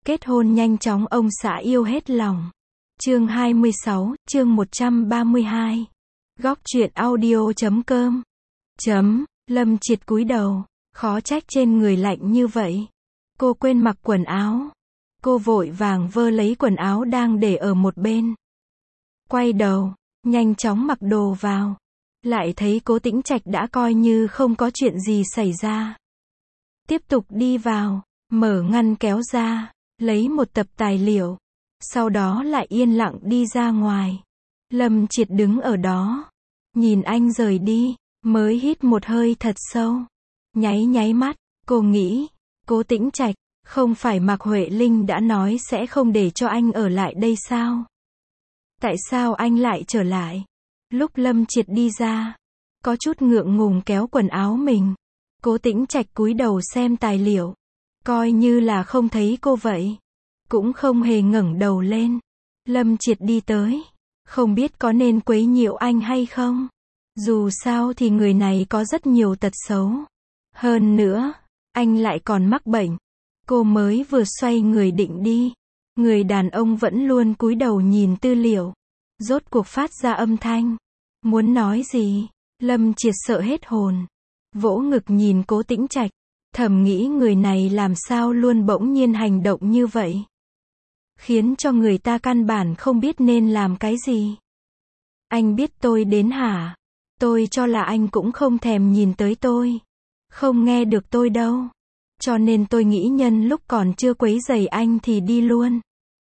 Kết hôn nhanh chóng ông xã yêu hết lòng. Chương 26, chương 132. Góc truyện audio.com. Lâm Triệt cúi đầu, khó trách trên người lạnh như vậy. Cô quên mặc quần áo. Cô vội vàng vơ lấy quần áo đang để ở một bên. Quay đầu, nhanh chóng mặc đồ vào. Lại thấy Cố Tĩnh Trạch đã coi như không có chuyện gì xảy ra. Tiếp tục đi vào, mở ngăn kéo ra, lấy một tập tài liệu. Sau đó lại yên lặng đi ra ngoài. Lâm Triệt đứng ở đó, nhìn anh rời đi, mới hít một hơi thật sâu. Nháy mắt, cô nghĩ, Cố Tĩnh Trạch, không phải Mạc Huệ Linh đã nói sẽ không để cho anh ở lại đây sao? Tại sao anh lại trở lại? Lúc Lâm Triệt đi ra, có chút ngượng ngùng kéo quần áo mình. Cố Tĩnh Trạch cúi đầu xem tài liệu, coi như là không thấy cô vậy, cũng không hề ngẩng đầu lên. Lâm Triệt đi tới, không biết có nên quấy nhiễu anh hay không. Dù sao thì người này có rất nhiều tật xấu. Hơn nữa, anh lại còn mắc bệnh. Cô mới vừa xoay người định đi, người đàn ông vẫn luôn cúi đầu nhìn tư liệu. Rốt cuộc phát ra âm thanh. Muốn nói gì? Lâm Triệt sợ hết hồn. Vỗ ngực nhìn Cố Tĩnh Trạch, thầm nghĩ người này làm sao luôn bỗng nhiên hành động như vậy, khiến cho người ta căn bản không biết nên làm cái gì. Anh biết tôi đến hả? Tôi cho là anh cũng không thèm nhìn tới tôi, không nghe được tôi đâu. Cho nên tôi nghĩ nhân lúc còn chưa quấy rầy anh thì đi luôn.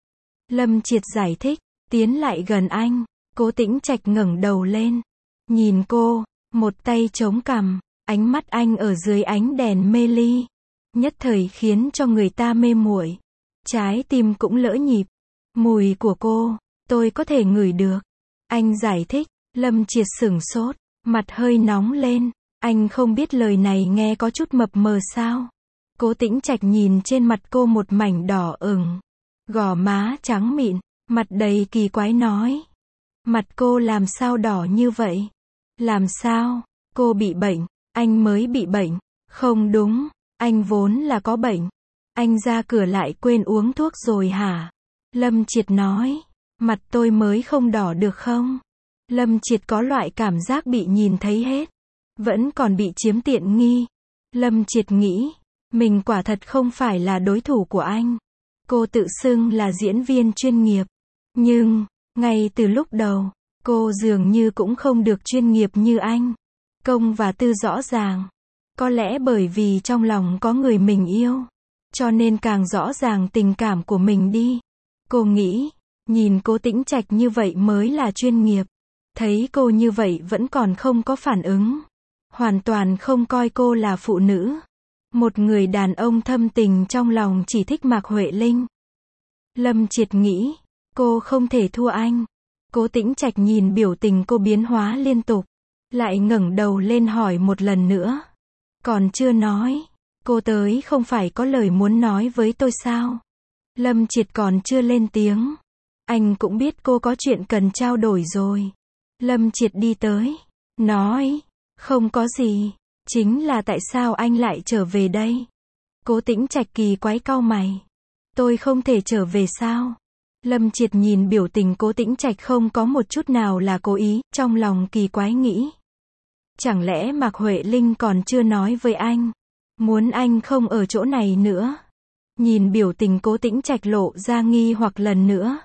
Lâm Triệt giải thích, tiến lại gần anh. Cố Tĩnh Trạch ngẩng đầu lên, nhìn cô, một tay chống cằm, ánh mắt anh ở dưới ánh đèn mê ly, nhất thời khiến cho người ta mê muội. Trái tim cũng lỡ nhịp. Mùi của cô, tôi có thể ngửi được. Anh giải thích. Lâm Triệt sửng sốt, mặt hơi nóng lên. Anh không biết lời này nghe có chút mập mờ sao? Cố Tĩnh Trạch nhìn trên mặt cô một mảnh đỏ ửng, gò má trắng mịn, mặt đầy kỳ quái nói. Mặt cô làm sao đỏ như vậy? Làm sao? Cô bị bệnh? Anh mới bị bệnh. Không đúng, anh vốn là có bệnh. Anh ra cửa lại quên uống thuốc rồi hả? Lâm Triệt nói. Mặt tôi mới không đỏ được không? Lâm Triệt có loại cảm giác bị nhìn thấy hết, vẫn còn bị chiếm tiện nghi. Lâm Triệt nghĩ, mình quả thật không phải là đối thủ của anh. Cô tự xưng là diễn viên chuyên nghiệp, nhưng ngay từ lúc đầu, cô dường như cũng không được chuyên nghiệp như anh. Công và tư rõ ràng. Có lẽ bởi vì trong lòng có người mình yêu, cho nên càng rõ ràng tình cảm của mình đi. Cô nghĩ, nhìn Cố Tĩnh Trạch như vậy mới là chuyên nghiệp. Thấy cô như vậy vẫn còn không có phản ứng, hoàn toàn không coi cô là phụ nữ. Một người đàn ông thâm tình trong lòng chỉ thích Mạc Huệ Linh. Lâm Triệt nghĩ, cô không thể thua anh. Cố Tĩnh Trạch nhìn biểu tình cô biến hóa liên tục, lại ngẩng đầu lên hỏi một lần nữa. Còn chưa nói, cô tới không phải có lời muốn nói với tôi sao? Lâm Triệt còn chưa lên tiếng, anh cũng biết cô có chuyện cần trao đổi rồi. Lâm Triệt đi tới, nói, không có gì, chính là tại sao anh lại trở về đây? Cố Tĩnh Trạch kỳ quái cau mày. Tôi không thể trở về sao? Lâm Triệt nhìn biểu tình Cố Tĩnh Trạch không có một chút nào là cố ý, trong lòng kỳ quái nghĩ. Chẳng lẽ Mạc Huệ Linh còn chưa nói với anh, muốn anh không ở chỗ này nữa? Nhìn biểu tình Cố Tĩnh Trạch lộ ra nghi hoặc lần nữa,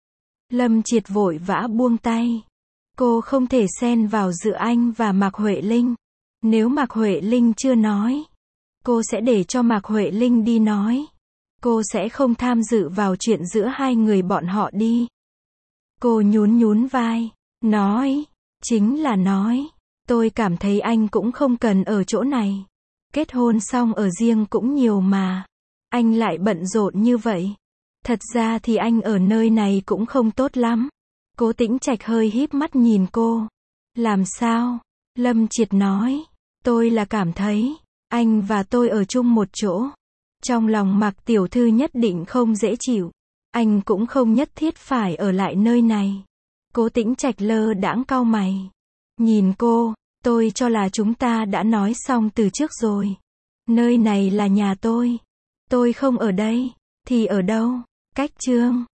Lâm Triệt vội vã buông tay. Cô không thể xen vào giữa anh và Mạc Huệ Linh. Nếu Mạc Huệ Linh chưa nói, cô sẽ để cho Mạc Huệ Linh đi nói. Cô sẽ không tham dự vào chuyện giữa hai người bọn họ đi. Cô nhún vai, nói, chính là nói, tôi cảm thấy anh cũng không cần ở chỗ này. Kết hôn xong ở riêng cũng nhiều mà. Anh lại bận rộn như vậy. Thật ra thì anh ở nơi này cũng không tốt lắm. Cố Tĩnh Trạch hơi híp mắt nhìn cô. Làm sao? Lâm Triệt nói. Tôi là cảm thấy, anh và tôi ở chung một chỗ, trong lòng Mạc tiểu thư nhất định không dễ chịu. Anh cũng không nhất thiết phải ở lại nơi này. Cố Tĩnh Trạch lơ đãng cau mày. Nhìn cô, tôi cho là chúng ta đã nói xong từ trước rồi. Nơi này là nhà tôi. Tôi không ở đây. Thì ở đâu? Cách chương